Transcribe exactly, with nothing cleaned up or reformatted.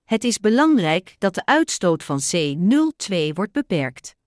Het is belangrijk dat de uitstoot van C O twee wordt beperkt.